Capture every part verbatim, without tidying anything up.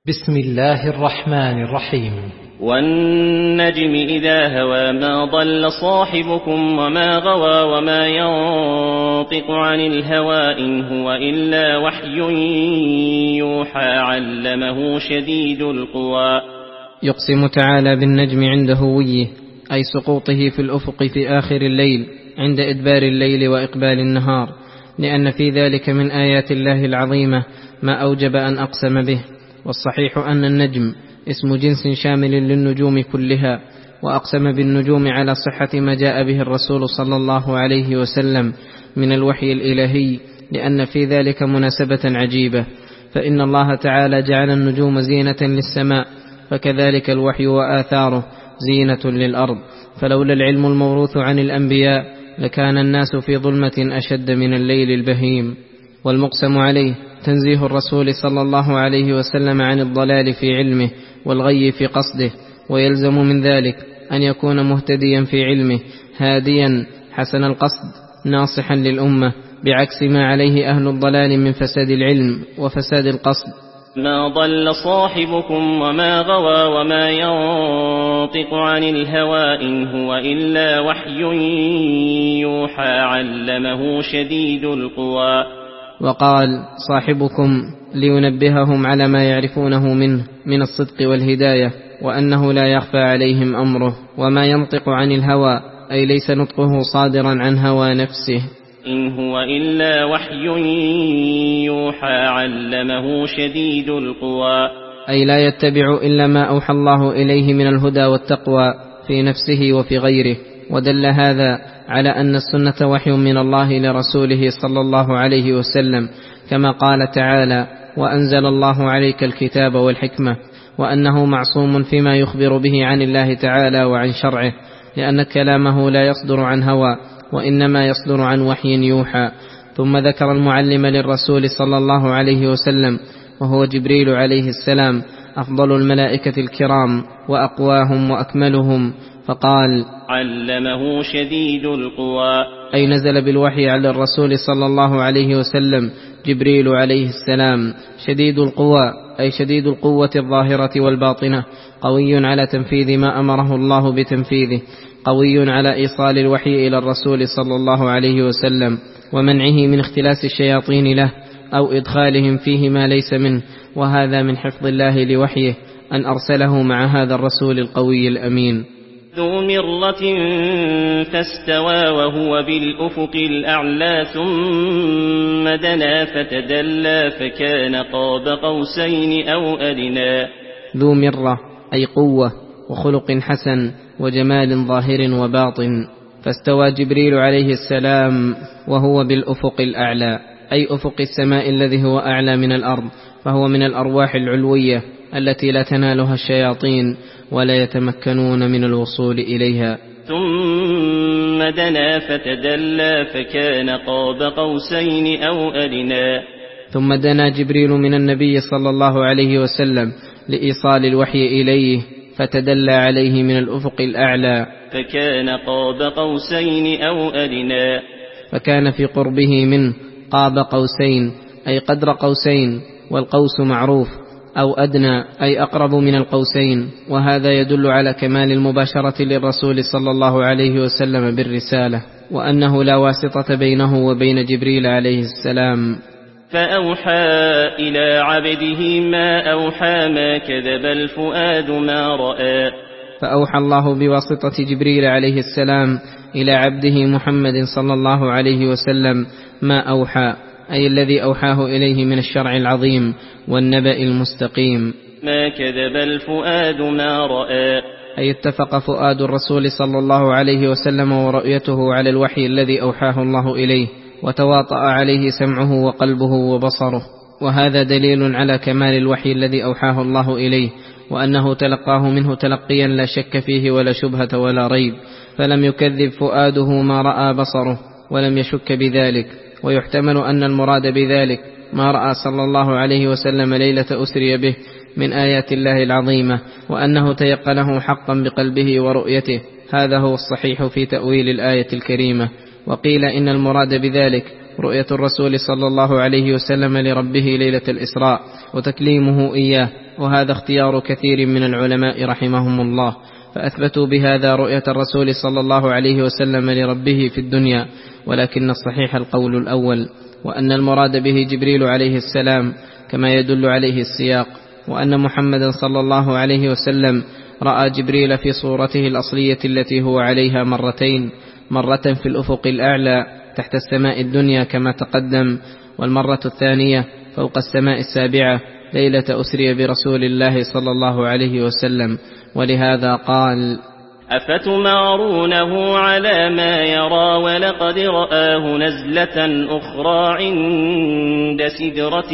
بسم الله الرحمن الرحيم. والنجم إذا هوى ما ضل صاحبكم وما غوى وما ينطق عن الهوى إن هو إلا وحي يوحى علمه شديد القوى. يقسم تعالى بالنجم عند هويه، أي سقوطه في الأفق في آخر الليل عند إدبار الليل وإقبال النهار، لأن في ذلك من آيات الله العظيمة ما أوجب أن أقسم به. والصحيح أن النجم اسم جنس شامل للنجوم كلها، وأقسم بالنجوم على صحة ما جاء به الرسول صلى الله عليه وسلم من الوحي الإلهي، لأن في ذلك مناسبة عجيبة، فإن الله تعالى جعل النجوم زينة للسماء، فكذلك الوحي وآثاره زينة للأرض. فلولا العلم الموروث عن الأنبياء لكان الناس في ظلمة أشد من الليل البهيم. والمقسم عليه تنزيه الرسول صلى الله عليه وسلم عن الضلال في علمه والغي في قصده، ويلزم من ذلك أن يكون مهتديا في علمه هاديا حسن القصد ناصحا للأمة، بعكس ما عليه أهل الضلال من فساد العلم وفساد القصد. ما ضل صاحبكم وما غوى وما ينطق عن الهوى إن هو إلا وحي يوحى علمه شديد القوى. وقال صاحبكم لينبههم على ما يعرفونه منه من الصدق والهداية، وأنه لا يخفى عليهم أمره. وما ينطق عن الهوى أي ليس نطقه صادرا عن هوى نفسه، إن هو إلا وحي يوحى علمه شديد القوى، أي لا يتبع إلا ما أوحى الله إليه من الهدى والتقوى في نفسه وفي غيره. ودل هذا على أن السنة وحي من الله لرسوله صلى الله عليه وسلم، كما قال تعالى: وأنزل الله عليك الكتاب والحكمة، وأنه معصوم فيما يخبر به عن الله تعالى وعن شرعه، لأن كلامه لا يصدر عن هوى، وإنما يصدر عن وحي يوحى. ثم ذكر المعلم للرسول صلى الله عليه وسلم وهو جبريل عليه السلام، أفضل الملائكة الكرام وأقواهم وأكملهم، فقال: علمه شديد القوى، أي نزل بالوحي على الرسول صلى الله عليه وسلم جبريل عليه السلام. شديد القوى أي شديد القوة الظاهرة والباطنة، قوي على تنفيذ ما أمره الله بتنفيذه، قوي على إيصال الوحي إلى الرسول صلى الله عليه وسلم ومنعه من اختلاس الشياطين له أو إدخالهم فيه ما ليس منه. وهذا من حفظ الله لوحيه أن أرسله مع هذا الرسول القوي الأمين. ذو مرة فاستوى وهو بالأفق الأعلى ثم دنا فتدلى فكان قاب قوسين أو أدنى. ذو مرة أي قوة وخلق حسن وجمال ظاهر وباطن. فاستوى جبريل عليه السلام وهو بالأفق الأعلى، أي أفق السماء الذي هو أعلى من الأرض، فهو من الأرواح العلوية التي لا تنالها الشياطين ولا يتمكنون من الوصول إليها. ثم دنا فتدلى فكان قاب قوسين أو أدنى. ثم دنا جبريل من النبي صلى الله عليه وسلم لإيصال الوحي إليه، فتدلى عليه من الأفق الأعلى فكان قاب قوسين أو أدنى، فكان في قربه منه قاب قوسين أي قدر قوسين، والقوس معروف، أو أدنى أي أقرب من القوسين. وهذا يدل على كمال المباشرة للرسول صلى الله عليه وسلم بالرسالة، وأنه لا واسطة بينه وبين جبريل عليه السلام. فأوحى إلى عبده ما أوحى ما كذب الفؤاد ما رأى. فأوحى الله بواسطة جبريل عليه السلام إلى عبده محمد صلى الله عليه وسلم ما أوحى، أي الذي أوحاه إليه من الشرع العظيم والنبأ المستقيم. ما كذب الفؤاد ما رأى، أي اتفق فؤاد الرسول صلى الله عليه وسلم ورؤيته على الوحي الذي أوحاه الله إليه، وتواطأ عليه سمعه وقلبه وبصره. وهذا دليل على كمال الوحي الذي أوحاه الله إليه، وأنه تلقاه منه تلقيا لا شك فيه ولا شبهة ولا ريب، فلم يكذب فؤاده ما رأى بصره ولم يشك بذلك. ويحتمل أن المراد بذلك ما رأى صلى الله عليه وسلم ليلة أسري به من آيات الله العظيمة، وأنه تيقنه حقا بقلبه ورؤيته. هذا هو الصحيح في تأويل الآية الكريمة. وقيل إن المراد بذلك رؤية الرسول صلى الله عليه وسلم لربه ليلة الإسراء وتكليمه إياه، وهذا اختيار كثير من العلماء رحمهم الله، فأثبتوا بهذا رؤية الرسول صلى الله عليه وسلم لربه في الدنيا، ولكن الصحيح القول الأول، وأن المراد به جبريل عليه السلام كما يدل عليه السياق، وأن محمدا صلى الله عليه وسلم رأى جبريل في صورته الأصلية التي هو عليها مرتين، مرة في الأفق الأعلى تحت السماء الدنيا كما تقدم، والمرة الثانية فوق السماء السابعة ليلة أسري برسول الله صلى الله عليه وسلم. ولهذا قال: أفتمارونه على ما يرى ولقد رآه نزلة أخرى عند سدرة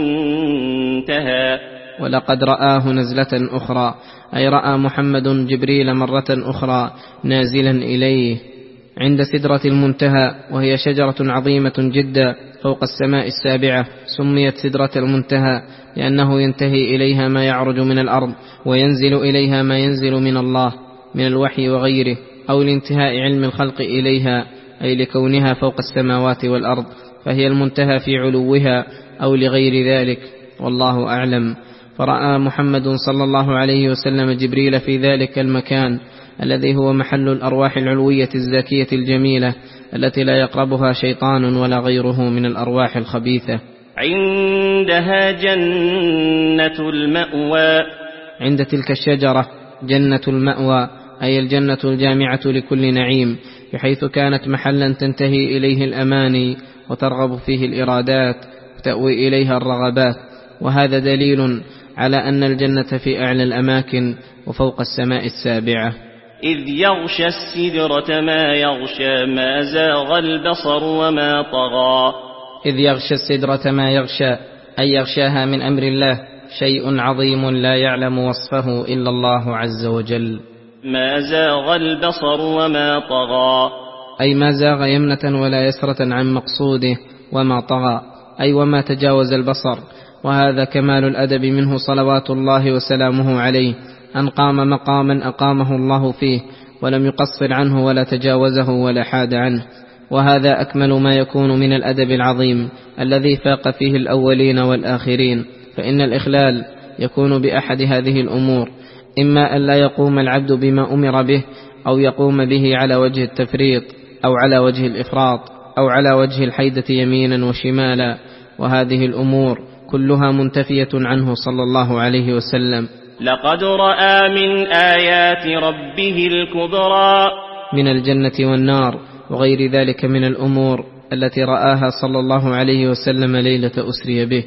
المنتهى. ولقد رآه نزلة أخرى، أي رأى محمد جبريل مرة أخرى نازلا إليه عند سدرة المنتهى، وهي شجرة عظيمة جدا فوق السماء السابعة، سميت سدرة المنتهى لأنه ينتهي إليها ما يعرج من الأرض، وينزل إليها ما ينزل من الله من الوحي وغيره، أو لانتهاء علم الخلق إليها، أي لكونها فوق السماوات والأرض، فهي المنتهى في علوها أو لغير ذلك، والله أعلم. فرأى محمد صلى الله عليه وسلم جبريل في ذلك المكان الذي هو محل الأرواح العلوية الزاكية الجميلة التي لا يقربها شيطان ولا غيره من الأرواح الخبيثة. عندها جنة المأوى، عند تلك الشجرة جنة المأوى، أي الجنة الجامعة لكل نعيم، بحيث كانت محلا تنتهي إليه الأماني وترغب فيه الإرادات وتأوي إليها الرغبات، وهذا دليل على أن الجنة في أعلى الأماكن وفوق السماء السابعة. إذ يغشى السدرة ما يغشى ما زاغ البصر وما طغى. إذ يغشى السدرة ما يغشى، أي يغشاها من أمر الله شيء عظيم لا يعلم وصفه إلا الله عز وجل. ما زاغ البصر وما طغى، أي ما زاغ يمنة ولا يسرة عن مقصوده، وما طغى أي وما تجاوز البصر. وهذا كمال الأدب منه صلوات الله وسلامه عليه، أن قام مقاما أقامه الله فيه ولم يقصر عنه ولا تجاوزه ولا حاد عنه. وهذا أكمل ما يكون من الأدب العظيم الذي فاق فيه الأولين والآخرين، فإن الإخلال يكون بأحد هذه الأمور، إما أن لا يقوم العبد بما أمر به، أو يقوم به على وجه التفريط، أو على وجه الإفراط، أو على وجه الحيدة يمينا وشمالا، وهذه الأمور كلها منتفية عنه صلى الله عليه وسلم. لقد رأى من آيات ربه الكبرى، من الجنة والنار وغير ذلك من الأمور التي رآها صلى الله عليه وسلم ليلة أسري به.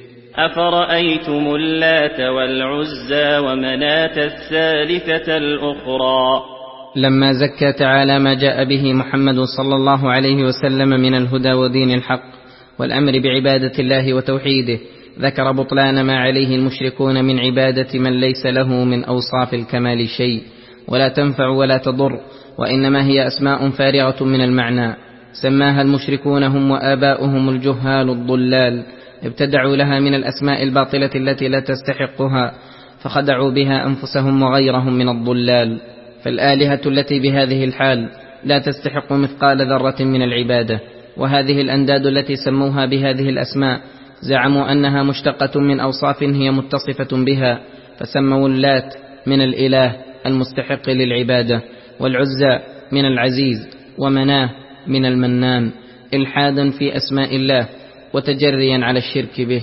أفرأيتم اللات والعزى ومناة الثالثة الأخرى. لما زكى تعالى ما جاء به محمد صلى الله عليه وسلم من الهدى ودين الحق والأمر بعبادة الله وتوحيده، ذكر بطلان ما عليه المشركون من عبادة من ليس له من أوصاف الكمال شيء، ولا تنفع ولا تضر، وإنما هي أسماء فارغة من المعنى، سماها المشركون هم وآباؤهم الجهال الضلال، ابتدعوا لها من الأسماء الباطلة التي لا تستحقها، فخدعوا بها أنفسهم وغيرهم من الضلال. فالآلهة التي بهذه الحال لا تستحق مثقال ذرة من العبادة، وهذه الأنداد التي سموها بهذه الأسماء زعموا أنها مشتقة من أوصاف هي متصفة بها، فسموا اللات من الإله المستحق للعبادة، والعزى من العزيز، ومناه من المنان، إلحادا في أسماء الله وتجريا على الشرك به.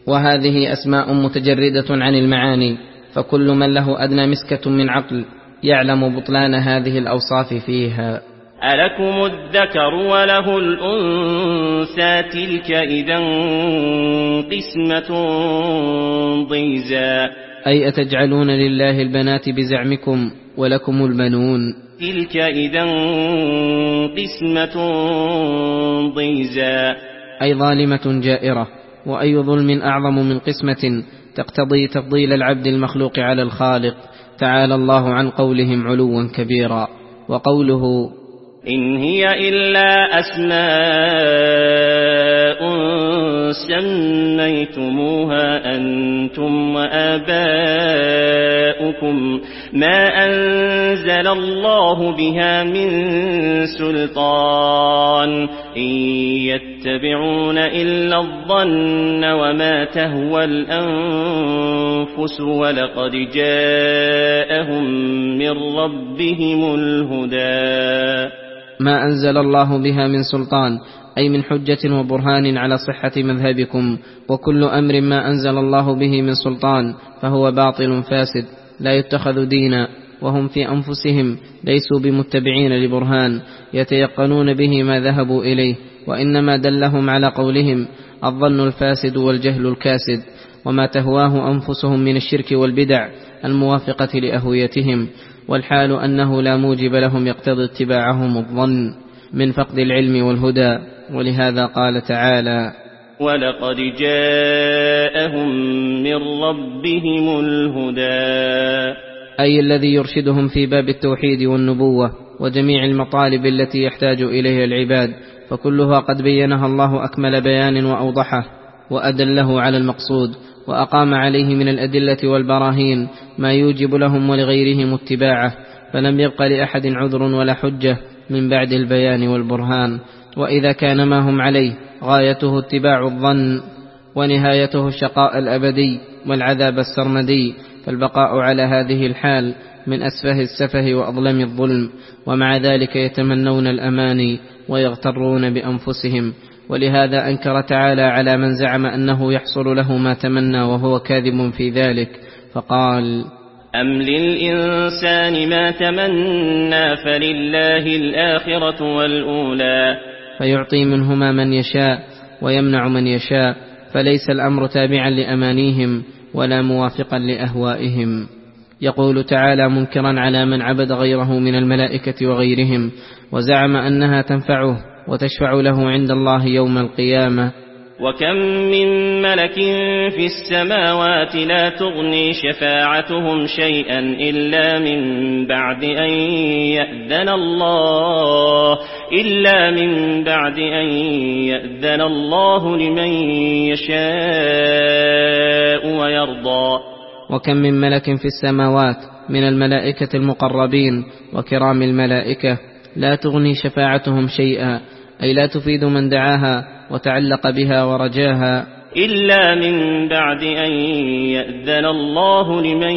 وهذه أسماء متجردة عن المعاني، فكل من له أدنى مسكة من عقل يعلم بطلان هذه الأوصاف فيها. ألكم الذكر وله الأنثى تلك إذا قسمة ضيزى. أي أتجعلون لله البنات بزعمكم ولكم البنون. تلك إذا قسمة ضيزى، أي ظالمة جائرة. وأي ظلم أعظم من قسمة تقتضي تفضيل العبد المخلوق على الخالق، تعالى الله عن قولهم علوا كبيرا. وقوله إن هي إلا أسماء سميتموها أنتم وآباؤكم ما أنزل الله بها من سلطان إن يتبعون إلا الظن وما تهوى الأنفس الأنفس ولقد جاءهم من ربهم الهدى. ما أنزل الله بها من سلطان، أي من حجة وبرهان على صحة مذهبكم، وكل أمر ما أنزل الله به من سلطان فهو باطل فاسد لا يتخذ دينا، وهم في أنفسهم ليسوا بمتبعين لبرهان يتيقنون به ما ذهبوا إليه، وإنما دلهم على قولهم الظن الفاسد والجهل الكاسد، وما تهواه أنفسهم من الشرك والبدع الموافقة لأهويتهم، والحال أنه لا موجب لهم يقتضي اتباعهم الظن من فقد العلم والهدى. ولهذا قال تعالى ولقد جاءهم من ربهم الهدى، أي الذي يرشدهم في باب التوحيد والنبوة وجميع المطالب التي يحتاج إليها العباد، فكلها قد بينها الله أكمل بيان وأوضحه وأدله على المقصود، وأقام عليه من الأدلة والبراهين ما يوجب لهم ولغيرهم اتباعه، فلم يبق لأحد عذر ولا حجة من بعد البيان والبرهان. وإذا كان ما هم عليه غايته اتباع الظن ونهايته الشقاء الأبدي والعذاب السرمدي، فالبقاء على هذه الحال من أسفه السفه وأظلم الظلم، ومع ذلك يتمنون الأماني ويغترون بأنفسهم. ولهذا أنكر تعالى على من زعم أنه يحصل له ما تمنى وهو كاذب في ذلك، فقال أم للإنسان ما تمنى فلله الآخرة والأولى، فيعطي منهما من يشاء ويمنع من يشاء، فليس الأمر تابعا لأمانيهم ولا موافقا لأهوائهم. يقول تعالى منكرا على من عبد غيره من الملائكة وغيرهم وزعم أنها تنفعه وتشفع له عند الله يوم القيامة. وكم من ملك في السماوات لا تغني شفاعتهم شيئا إلا من بعد أن يأذن الله إلا من بعد أن يأذن الله لمن يشاء ويرضى. وكم من ملك في السماوات من الملائكة المقربين وكرام الملائكة لا تغني شفاعتهم شيئا، أي لا تفيد من دعاها وتعلق بها ورجاها، إلا من بعد أن يأذن الله لمن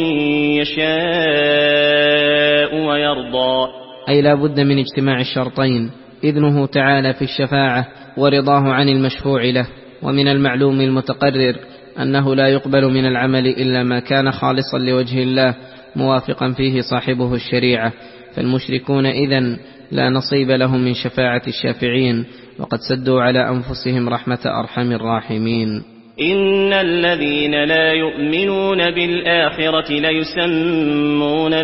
يشاء ويرضى، أي لا بد من اجتماع الشرطين، إذنه تعالى في الشفاعة ورضاه عن المشفوع له. ومن المعلوم المتقرر أنه لا يقبل من العمل إلا ما كان خالصا لوجه الله موافقا فيه صاحبه الشريعة، فالمشركون إذن لا نصيب لهم من شفاعة الشافعين، وقد سدوا على أنفسهم رحمة أرحم الراحمين. إن الذين لا يؤمنون بالآخرة ليسمون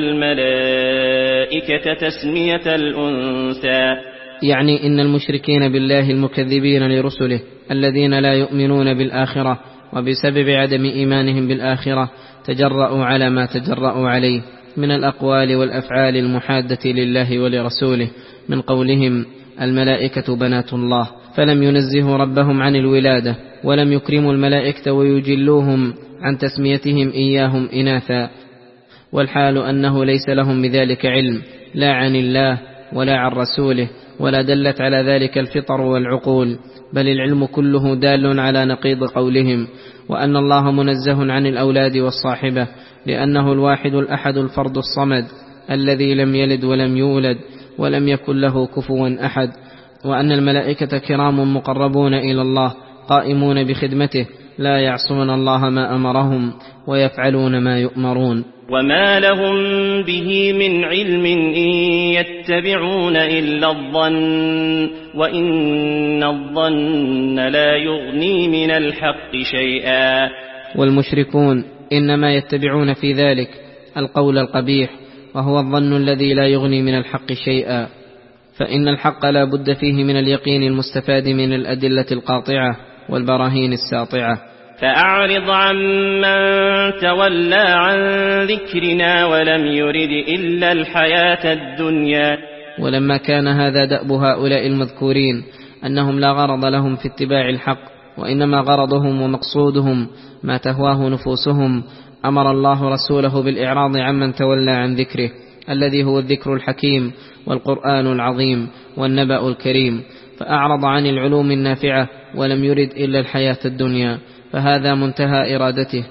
الملائكة تسمية الأنثى، يعني إن المشركين بالله المكذبين لرسله الذين لا يؤمنون بالآخرة وبسبب عدم إيمانهم بالآخرة تجرؤوا على ما تجرؤوا عليه من الأقوال والأفعال المحادة لله ولرسوله، من قولهم الملائكة بنات الله، فلم ينزهوا ربهم عن الولادة، ولم يكرموا الملائكة ويجلوهم عن تسميتهم إياهم إناثا، والحال أنه ليس لهم بذلك علم لا عن الله ولا عن رسوله، ولا دلت على ذلك الفطر والعقول، بل العلم كله دال على نقيض قولهم، وأن الله منزه عن الأولاد والصاحبة، لأنه الواحد الأحد الفرد الصمد الذي لم يلد ولم يولد ولم يكن له كفوا أحد، وأن الملائكة كرام مقربون إلى الله قائمون بخدمته لا يعصون الله ما أمرهم ويفعلون ما يؤمرون. وما لهم به من علم إن يتبعون إلا الظن وإن الظن لا يغني من الحق شيئا. والمشركون إنما يتبعون في ذلك القول القبيح، وهو الظن الذي لا يغني من الحق شيئا، فإن الحق لا بد فيه من اليقين المستفاد من الأدلة القاطعة والبراهين الساطعة. فأعرض عن من تولى عن ذكرنا ولم يرد إلا الحياة الدنيا. ولما كان هذا دأب هؤلاء المذكورين أنهم لا غرض لهم في اتباع الحق، وإنما غرضهم ومقصودهم ما تهواه نفوسهم، أمر الله رسوله بالإعراض عمن تولى عن ذكره الذي هو الذكر الحكيم والقرآن العظيم والنبأ الكريم، فأعرض عن العلوم النافعة ولم يرد إلا الحياة الدنيا، فهذا منتهى إرادته.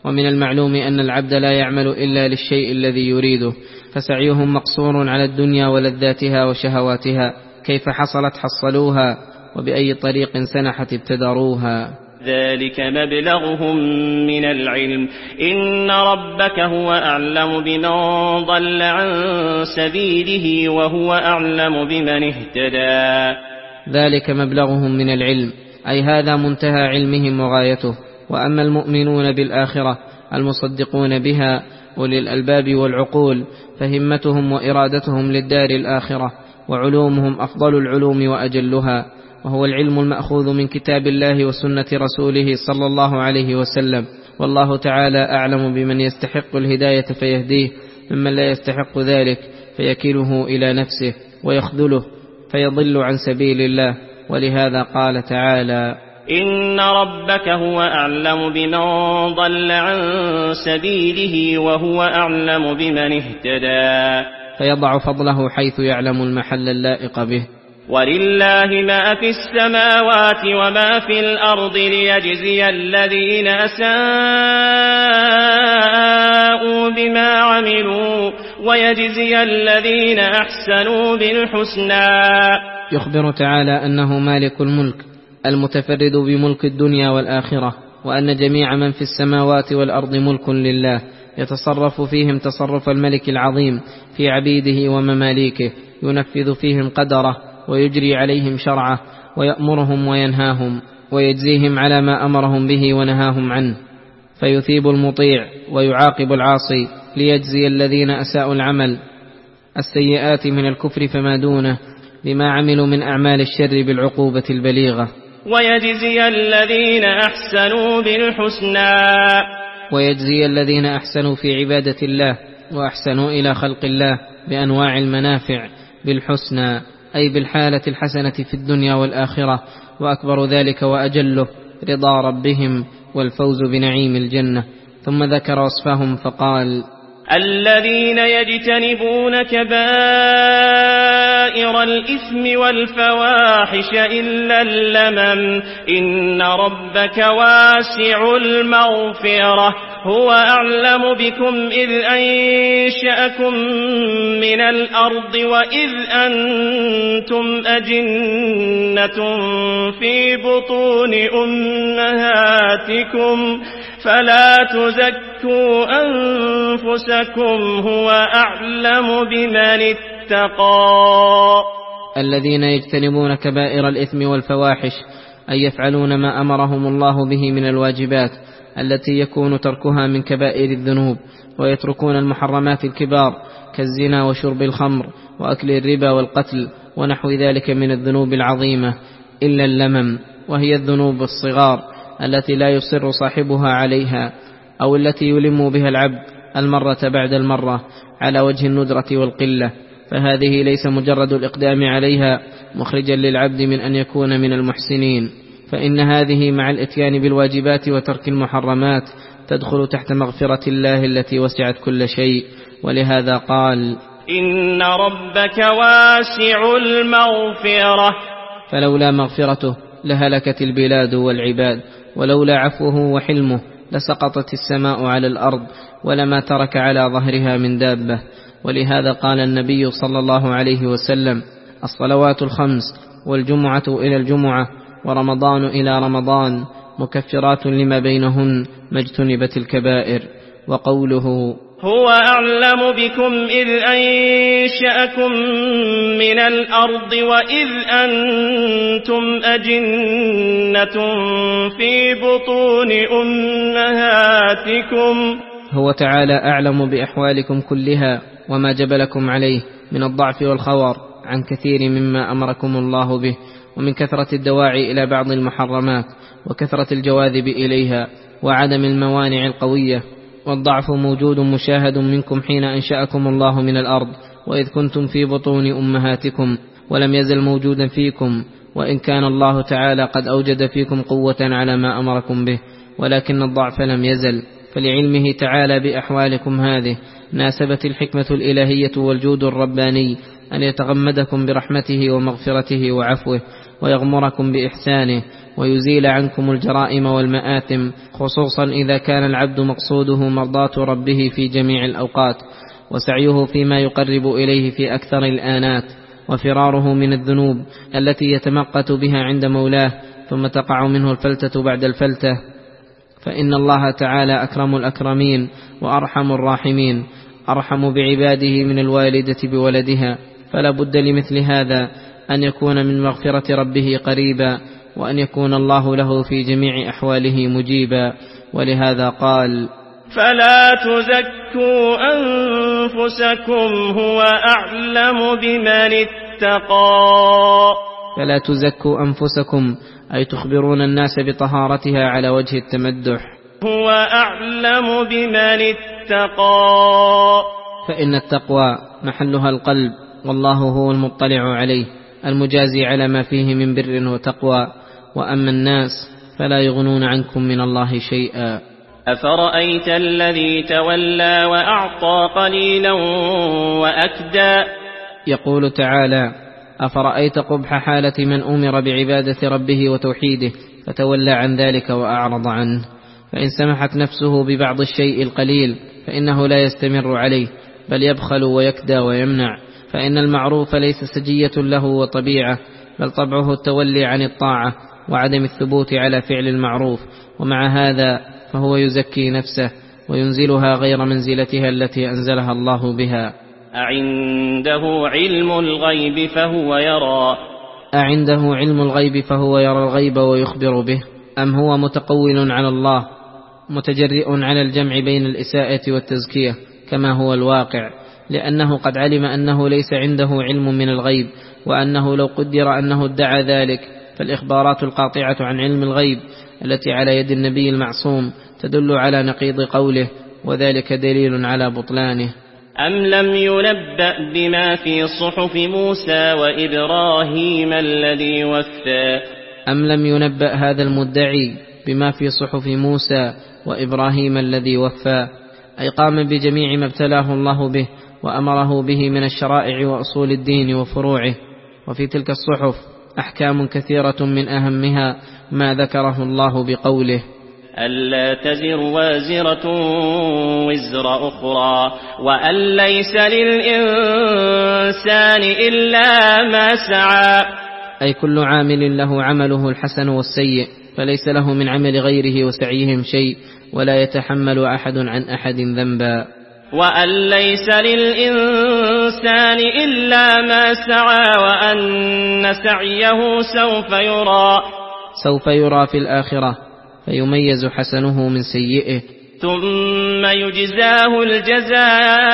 ومن المعلوم أن العبد لا يعمل إلا للشيء الذي يريده، فسعيهم مقصور على الدنيا ولذاتها وشهواتها، كيف حصلت حصلوها، وبأي طريق سنحت ابتدروها. ذلك مبلغهم من العلم، إن ربك هو أعلم بمن ضل عن سبيله وهو أعلم بمن اهتدى. ذلك مبلغهم من العلم، أي هذا منتهى علمهم وغايته. وأما المؤمنون بالآخرة المصدقون بها أولي الألباب والعقول، فهمتهم وإرادتهم للدار الآخرة، وعلومهم أفضل العلوم وأجلها، وهو العلم المأخوذ من كتاب الله وسنة رسوله صلى الله عليه وسلم. والله تعالى أعلم بمن يستحق الهداية فيهديه، ممن لا يستحق ذلك فيكله إلى نفسه ويخذله فيضل عن سبيل الله. ولهذا قال تعالى: إن ربك هو أعلم بمن ضل عن سبيله وهو أعلم بمن اهتدى. فيضع فضله حيث يعلم المحل اللائق به. ولله ما في السماوات وما في الأرض ليجزي الذين أساءوا بما عملوا ويجزي الذين أحسنوا بالحسنى. يخبر تعالى أنه مالك الملك المتفرد بملك الدنيا والآخرة، وأن جميع من في السماوات والأرض ملك لله، يتصرف فيهم تصرف الملك العظيم في عبيده ومماليكه، ينفذ فيهم قدره ويجري عليهم شرعه، ويأمرهم وينهاهم، ويجزيهم على ما أمرهم به ونهاهم عنه، فيثيب المطيع ويعاقب العاصي، ليجزي الذين أساءوا العمل السيئات من الكفر فما دونه بما عملوا من أعمال الشر بالعقوبة البليغة، ويجزي الذين أحسنوا بالحسنى، ويجزي الذين أحسنوا في عبادة الله وأحسنوا إلى خلق الله بأنواع المنافع بالحسنى، أي بالحالة الحسنة في الدنيا والآخرة، وأكبر ذلك وأجله رضا ربهم والفوز بنعيم الجنة. ثم ذكر وصفهم فقال: الذين يجتنبون كبائر الإثم والفواحش إلا اللمم إن ربك واسع المغفرة هو أعلم بكم إذ أنشأكم من الأرض وإذ أنتم أجنة في بطون أمهاتكم فلا تزكوا أنفسكم هو أعلم بمن اتقى. الذين يجتنبون كبائر الإثم والفواحش، أي يفعلون ما أمرهم الله به من الواجبات التي يكون تركها من كبائر الذنوب، ويتركون المحرمات الكبار كالزنا وشرب الخمر وأكل الربا والقتل ونحو ذلك من الذنوب العظيمة، إلا اللمم، وهي الذنوب الصغار التي لا يصر صاحبها عليها، أو التي يلم بها العبد المرة بعد المرة على وجه الندرة والقلة، فهذه ليس مجرد الإقدام عليها مخرجا للعبد من أن يكون من المحسنين، فإن هذه مع الإتيان بالواجبات وترك المحرمات تدخل تحت مغفرة الله التي وسعت كل شيء. ولهذا قال: إن ربك واسع المغفرة. فلولا مغفرته لهلكت البلاد والعباد، ولولا عفوه وحلمه لسقطت السماء على الأرض ولما ترك على ظهرها من دابة. ولهذا قال النبي صلى الله عليه وسلم: الصلوات الخمس والجمعة إلى الجمعة ورمضان إلى رمضان مكفرات لما بينهن ما اجتنبت الكبائر. وقوله: هو أعلم بكم إذ أنشأكم من الأرض وإذ أنتم أجنة في بطون أمهاتكم. هو تعالى أعلم بأحوالكم كلها وما جبلكم عليه من الضعف والخور عن كثير مما أمركم الله به، ومن كثرة الدواعي إلى بعض المحرمات وكثرة الجواذب إليها وعدم الموانع القوية. والضعف موجود مشاهد منكم حين أنشأكم الله من الأرض وإذ كنتم في بطون أمهاتكم، ولم يزل موجودا فيكم، وإن كان الله تعالى قد أوجد فيكم قوة على ما أمركم به، ولكن الضعف لم يزل. فلعلمه تعالى بأحوالكم هذه ناسبت الحكمة الإلهية والجود الرباني أن يتغمدكم برحمته ومغفرته وعفوه، ويغمركم بإحسانه، ويزيل عنكم الجرائم والمآثم، خصوصا إذا كان العبد مقصوده مرضاة ربه في جميع الأوقات، وسعيه فيما يقرب إليه في أكثر الآنات، وفراره من الذنوب التي يتمقت بها عند مولاه ثم تقع منه الفلتة بعد الفلتة. فإن الله تعالى أكرم الأكرمين وأرحم الراحمين، أرحم بعباده من الوالدة بولدها، فلا بد لمثل هذا أن يكون من مغفرة ربه قريبا، وأن يكون الله له في جميع أحواله مجيبا. ولهذا قال: فلا تزكوا أنفسكم هو أعلم بمن اتقى. فلا تزكوا أنفسكم أي تخبرون الناس بطهارتها على وجه التمدح. هو أعلم بمن اتقى. فإن التقوى محلها القلب، والله هو المطلع عليه المجازي على ما فيه من بر وتقوى. وأما الناس فلا يغنون عنكم من الله شيئا. أفرأيت الذي تولى وأعطى قليلا وأكدى. يقول تعالى: أفرأيت قبح حالة من أمر بعبادة ربه وتوحيده فتولى عن ذلك وأعرض عنه. فإن سمحت نفسه ببعض الشيء القليل فإنه لا يستمر عليه، بل يبخل ويكدى ويمنع. فإن المعروف ليس سجية له وطبيعة، بل طبعه التولي عن الطاعة وعدم الثبوت على فعل المعروف. ومع هذا فهو يزكي نفسه وينزلها غير منزلتها التي أنزلها الله بها. أعنده علم الغيب فهو يرى. أعنده علم الغيب فهو يرى الغيب ويخبر به، أم هو متقول على الله متجرئ على الجمع بين الإساءة والتزكية كما هو الواقع، لأنه قد علم أنه ليس عنده علم من الغيب، وأنه لو قدر أنه ادعى ذلك فالإخبارات القاطعة عن علم الغيب التي على يد النبي المعصوم تدل على نقيض قوله، وذلك دليل على بطلانه. أم لم ينبأ بما في صحف موسى وإبراهيم الذي وفى. أم لم ينبأ هذا المدعي بما في صحف موسى وإبراهيم الذي وفى، أي قام بجميع ما ابتلاه الله به وأمره به من الشرائع وأصول الدين وفروعه. وفي تلك الصحف أحكام كثيرة، من أهمها ما ذكره الله بقوله: ألا تزر وازرة وزر أخرى، وأن ليس للإنسان إلا ما سعى. أي كل عامل له عمله الحسن والسيء، فليس له من عمل غيره وسعيهم شيء، ولا يتحمل أحد عن أحد ذنبا. وأن ليس للإنسان إلا ما سعى، وأن سعيه سوف يرى. سوف يرى في الآخرة، فيميز حسنه من سيئه، ثم يجزاه الجزاء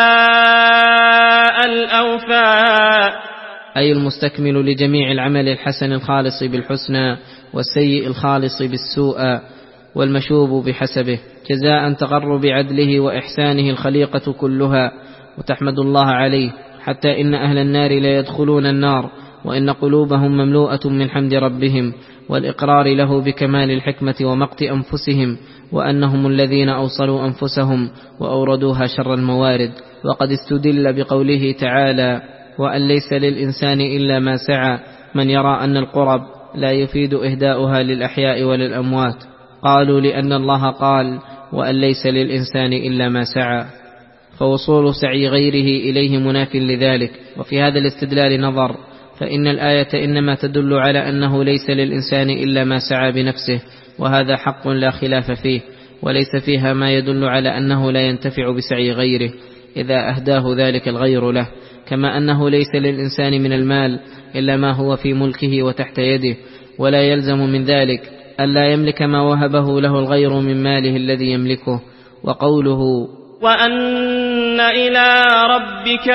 الأوفى. أي المستكمل لجميع العمل الحسن الخالص بالحسنى، والسيء الخالص بالسوء، والمشوب بحسبه، جزاء تغر بعدله وإحسانه الخليقة كلها، وتحمد الله عليه، حتى إن أهل النار لا يدخلون النار وإن قلوبهم مملوءة من حمد ربهم والإقرار له بكمال الحكمة ومقت أنفسهم، وأنهم الذين أوصلوا أنفسهم وأوردوها شر الموارد. وقد استدل بقوله تعالى: وأن ليس للإنسان إلا ما سعى، من يرى أن القرب لا يفيد إهداؤها للأحياء وللأموات. قالوا لأن الله قال: وأن ليس للإنسان إلا ما سعى، فوصول سعي غيره إليه مناف لذلك. وفي هذا الاستدلال نظر، فإن الآية إنما تدل على أنه ليس للإنسان إلا ما سعى بنفسه، وهذا حق لا خلاف فيه، وليس فيها ما يدل على أنه لا ينتفع بسعي غيره إذا أهداه ذلك الغير له، كما أنه ليس للإنسان من المال إلا ما هو في ملكه وتحت يده، ولا يلزم من ذلك ألا يملك ما وهبه له الغير من ماله الذي يملكه. وقوله: وأن إلى ربك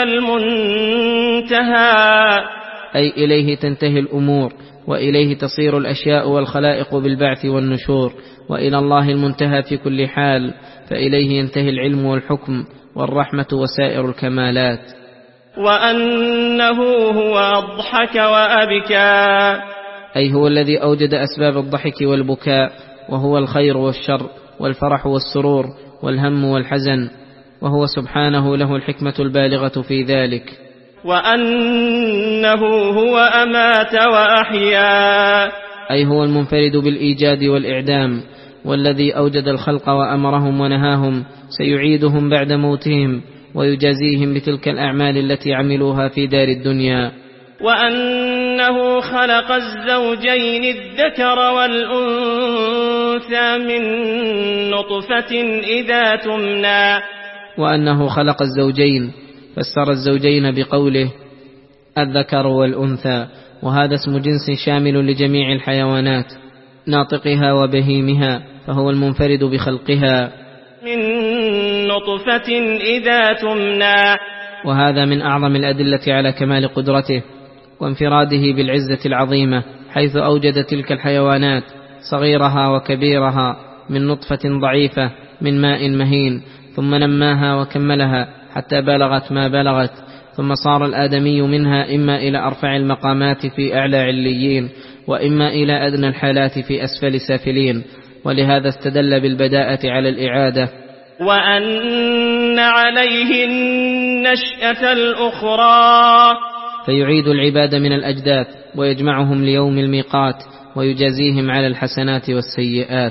المنتهى، أي إليه تنتهي الأمور، وإليه تصير الأشياء والخلائق بالبعث والنشور، وإلى الله المنتهى في كل حال، فإليه ينتهي العلم والحكم والرحمة وسائر الكمالات. وأنه هو أضحك وأبكى، أي هو الذي أوجد أسباب الضحك والبكاء، وهو الخير والشر والفرح والسرور والهم والحزن، وهو سبحانه له الحكمة البالغة في ذلك. وأنه هو أمات وأحيا، أي هو المنفرد بالإيجاد والإعدام، والذي أوجد الخلق وأمرهم ونهاهم سيعيدهم بعد موتهم ويجازيهم بتلك الأعمال التي عملوها في دار الدنيا. وأنه خلق الزوجين الذكر والأنثى من نطفة إذا تمنى، وأنه خلق الزوجين، فسر الزوجين بقوله الذكر والأنثى، وهذا اسم جنس شامل لجميع الحيوانات ناطقها وبهيمها، فهو المنفرد بخلقها. من نطفة إذا تمنى، وهذا من أعظم الأدلة على كمال قدرته وانفراده بالعزة العظيمة، حيث أوجد تلك الحيوانات صغيرها وكبيرها من نطفة ضعيفة من ماء مهين، ثم نماها وكملها حتى بلغت ما بلغت، ثم صار الآدمي منها إما إلى أرفع المقامات في أعلى عليين، وإما إلى أدنى الحالات في أسفل سافلين، ولهذا استدل بالبداءة على الإعادة. وأن عليه النشأة الأخرى، فيعيد العباد من الأجداث ويجمعهم ليوم الميقات ويجازيهم على الحسنات والسيئات.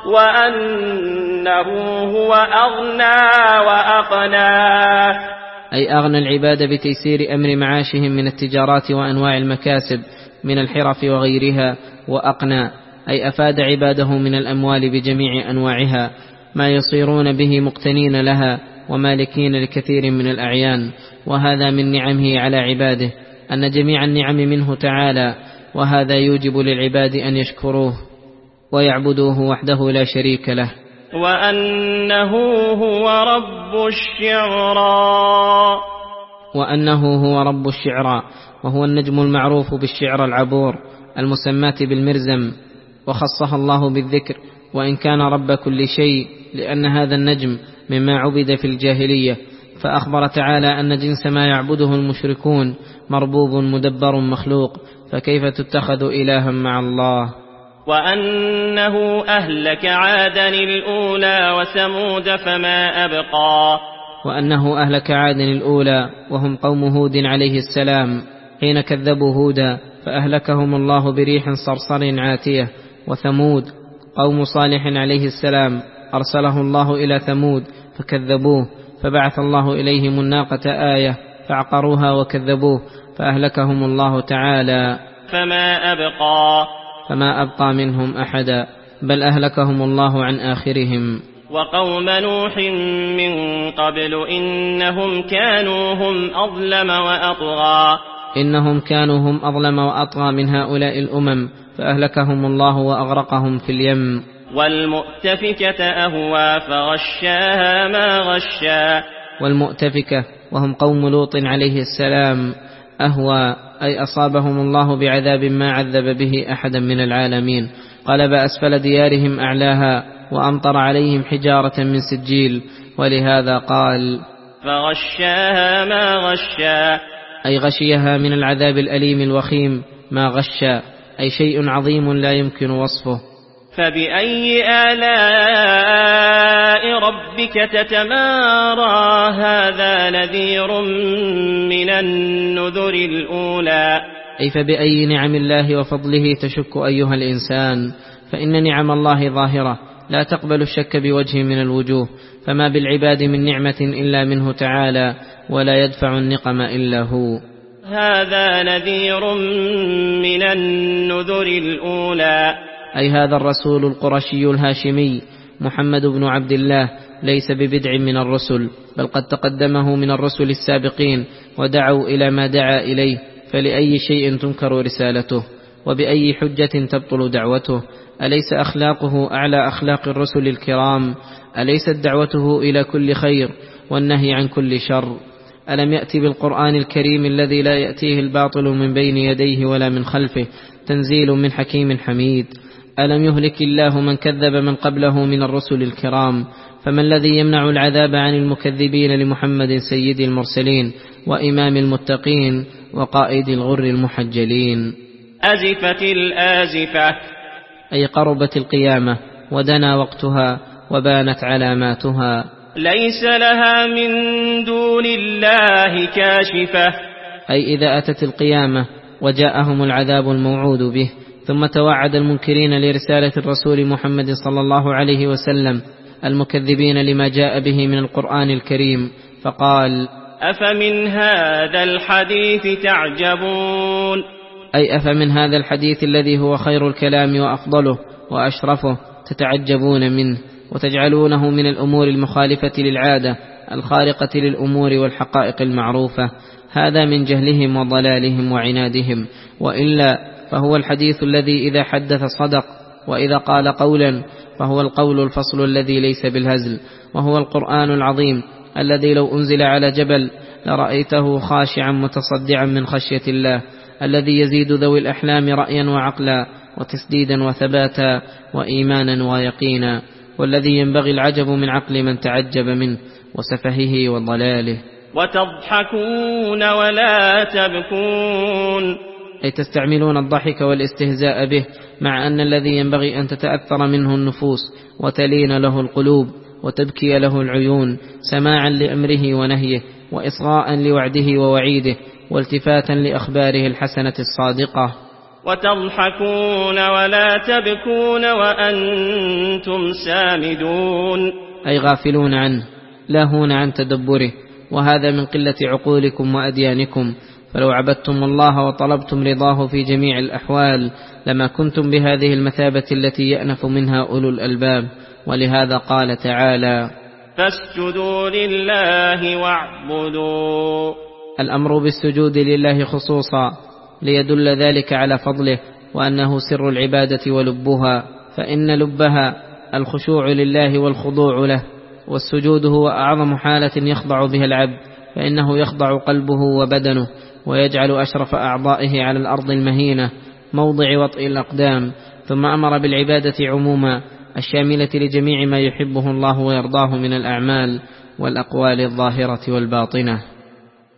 وأنه هو أغنى وأقنى، أي أغنى العباد بتيسير أمر معاشهم من التجارات وأنواع المكاسب من الحرف وغيرها، وأقنى أي أفاد عباده من الأموال بجميع أنواعها ما يصيرون به مقتنين لها ومالكين لكثير من الأعيان. وهذا من نعمه على عباده، أن جميع النعم منه تعالى، وهذا يوجب للعباد أن يشكروه ويعبدوه وحده لا شريك له. وأنه هو رب الشعرى، وأنه هو رب الشعرى، وهو النجم المعروف بالشعر العبور المسماة بالمرزم، وخصها الله بالذكر وإن كان رب كل شيء، لأن هذا النجم مما عبد في الجاهلية، فأخبر تعالى أن جنس ما يعبده المشركون مربوب مدبر مخلوق، فكيف تتخذ إلها مع الله. وأنه أهلك عادا الأولى وثمود فما أبقى، وأنه أهلك عادا الأولى وهم قوم هود عليه السلام حين كذبوا هودا، فأهلكهم الله بريح صرصر عاتية. وثمود قوم صالح عليه السلام أرسله الله إلى ثمود فكذبوه، فبعث الله إليهم الناقة آية فعقروها وكذبوه، فأهلكهم الله تعالى. فما أبقى فما أبقى منهم أحدا، بل أهلكهم الله عن آخرهم. وقوم نوح من قبل إنهم كانوا هم أظلم وأطغى، إنهم كانوا هم أظلم وأطغى من هؤلاء الأمم، فأهلكهم الله وأغرقهم في اليم. والمؤتفكة أهوى فغشاها ما غشا، والمؤتفكة وهم قوم لوط عليه السلام أهوى أي أصابهم الله بعذاب ما عذب به أحدا من العالمين، قلب أسفل ديارهم أعلاها وأمطر عليهم حجارة من سجيل، ولهذا قال فغشاها ما غشا، أي غشيها من العذاب الأليم الوخيم ما غشا، أي شيء عظيم لا يمكن وصفه. فبأي آلاء ربك تتمارى، هذا نذير من النذر الأولى، أي فبأي نعم الله وفضله تشك أيها الإنسان، فإن نعم الله ظاهرة لا تقبل الشك بوجه من الوجوه، فما بالعباد من نعمة إلا منه تعالى، ولا يدفع النقم إلا هو. هذا نذير من النذر الأولى، أي هذا الرسول القرشي الهاشمي محمد بن عبد الله ليس ببدع من الرسل، بل قد تقدمه من الرسل السابقين ودعوا إلى ما دعا إليه، فلأي شيء تنكر رسالته، وبأي حجة تبطل دعوته؟ أليس أخلاقه أعلى أخلاق الرسل الكرام؟ أليست دعوته إلى كل خير والنهي عن كل شر؟ ألم يأتي بالقرآن الكريم الذي لا يأتيه الباطل من بين يديه ولا من خلفه، تنزيل من حكيم حميد؟ ألم يهلك الله من كذب من قبله من الرسل الكرام؟ فما الذي يمنع العذاب عن المكذبين لمحمد سيد المرسلين وإمام المتقين وقائد الغر المحجلين؟ أزفت الآزفة، أي قربت القيامة ودنا وقتها وبانت علاماتها. ليس لها من دون الله كاشفة، أي إذا أتت القيامة وجاءهم العذاب الموعود به. ثم توعد المنكرين لرسالة الرسول محمد صلى الله عليه وسلم المكذبين لما جاء به من القرآن الكريم، فقال: أفمن هذا الحديث تعجبون، أي أفمن هذا الحديث الذي هو خير الكلام وأفضله وأشرفه تتعجبون منه وتجعلونه من الأمور المخالفة للعادة الخارقة للأمور والحقائق المعروفة. هذا من جهلهم وضلالهم وعنادهم، وإلا فهو الحديث الذي إذا حدث صدق، وإذا قال قولا فهو القول الفصل الذي ليس بالهزل، وهو القرآن العظيم الذي لو أنزل على جبل لرأيته خاشعا متصدعا من خشية الله، الذي يزيد ذوي الأحلام رأيا وعقلا وتسديدا وثباتا وإيمانا ويقينا، والذي ينبغي العجب من عقل من تعجب منه وسفهه وضلاله. وتضحكون ولا تبكون، أي تستعملون الضحك والاستهزاء به، مع أن الذي ينبغي أن تتأثر منه النفوس وتلين له القلوب وتبكي له العيون، سماعا لأمره ونهيه وإصغاء لوعده ووعيده والتفاتا لأخباره الحسنة الصادقة. وتضحكون ولا تبكون وأنتم سامدون، أي غافلون عنه لاهون عن تدبره، وهذا من قلة عقولكم وأديانكم. فلو عبدتم الله وطلبتم رضاه في جميع الأحوال لما كنتم بهذه المثابة التي يأنف منها أولو الألباب. ولهذا قال تعالى: فاسجدوا لله واعبدوا. الأمر بالسجود لله خصوصا ليدل ذلك على فضله وأنه سر العبادة ولبها، فإن لبها الخشوع لله والخضوع له، والسجود هو أعظم حالة يخضع بها العبد، فإنه يخضع قلبه وبدنه ويجعل أشرف أعضائه على الأرض المهينة موضع وطئ الأقدام. ثم أمر بالعبادة عموما الشاملة لجميع ما يحبه الله ويرضاه من الأعمال والأقوال الظاهرة والباطنة.